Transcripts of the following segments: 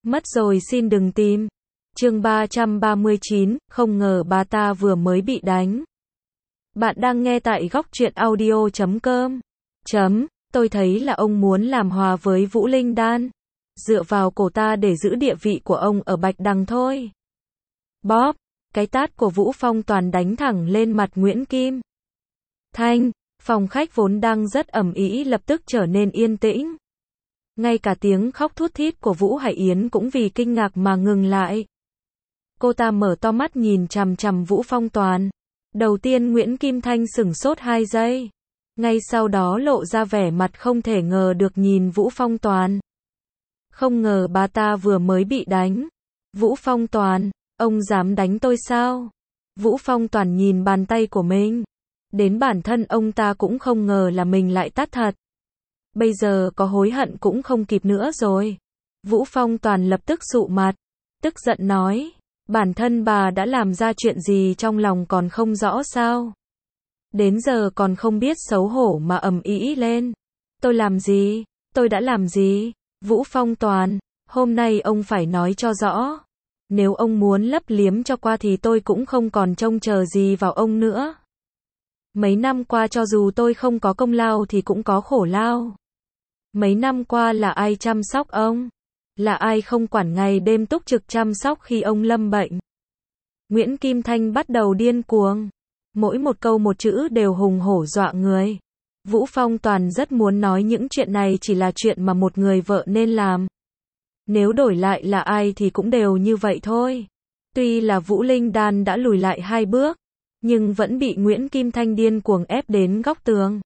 Mất rồi xin đừng tìm. Chương 339, không ngờ bà ta vừa mới bị đánh. Bạn đang nghe tại góc truyện audio.com. Tôi thấy là ông muốn làm hòa với Vũ Linh Đan. Dựa vào cô ta để giữ địa vị của ông ở Bạch Đằng thôi. Bóp, cái tát của Vũ Phong Toàn đánh thẳng lên mặt Nguyễn Kim Thanh. Phòng khách vốn đang rất ầm ĩ lập tức trở nên yên tĩnh. Ngay cả tiếng khóc thút thít của Vũ Hải Yến cũng vì kinh ngạc mà ngừng lại. Cô ta mở to mắt nhìn chằm chằm Vũ Phong Toàn. Đầu tiên Nguyễn Kim Thanh sửng sốt 2 giây. Ngay sau đó lộ ra vẻ mặt không thể ngờ được nhìn Vũ Phong Toàn. Không ngờ bà ta vừa mới bị đánh. Vũ Phong Toàn, ông dám đánh tôi sao? Vũ Phong Toàn nhìn bàn tay của mình. Đến bản thân ông ta cũng không ngờ là mình lại tát thật. Bây giờ có hối hận cũng không kịp nữa rồi. Vũ Phong Toàn lập tức sụ mặt. Tức giận nói. Bản thân bà đã làm ra chuyện gì trong lòng còn không rõ sao? Đến giờ còn không biết xấu hổ mà ầm ĩ lên. Tôi làm gì? Tôi đã làm gì? Vũ Phong Toàn, hôm nay ông phải nói cho rõ. Nếu ông muốn lấp liếm cho qua thì tôi cũng không còn trông chờ gì vào ông nữa. Mấy năm qua cho dù tôi không có công lao thì cũng có khổ lao. Mấy năm qua là ai chăm sóc ông? Là ai không quản ngày đêm túc trực chăm sóc khi ông lâm bệnh? Nguyễn Kim Thanh bắt đầu điên cuồng. Mỗi một câu một chữ đều hùng hổ dọa người. Vũ Phong Toàn rất muốn nói những chuyện này chỉ là chuyện mà một người vợ nên làm. Nếu đổi lại là ai thì cũng đều như vậy thôi. Tuy là Vũ Linh Đan đã lùi lại 2 bước, nhưng vẫn bị Nguyễn Kim Thanh điên cuồng ép đến góc tường.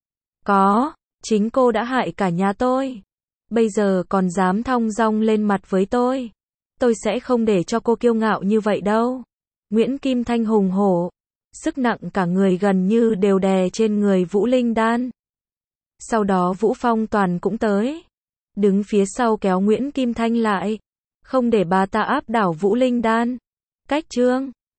Chính cô đã hại cả nhà tôi. Bây giờ còn dám thong dong lên mặt với tôi. Tôi sẽ không để cho cô kiêu ngạo như vậy đâu. Nguyễn Kim Thanh hùng hổ. Sức nặng cả người gần như đều đè trên người Vũ Linh Đan. Sau đó Vũ Phong Toàn cũng tới. Đứng phía sau kéo Nguyễn Kim Thanh lại. Không để bà ta áp đảo Vũ Linh Đan. Cách chương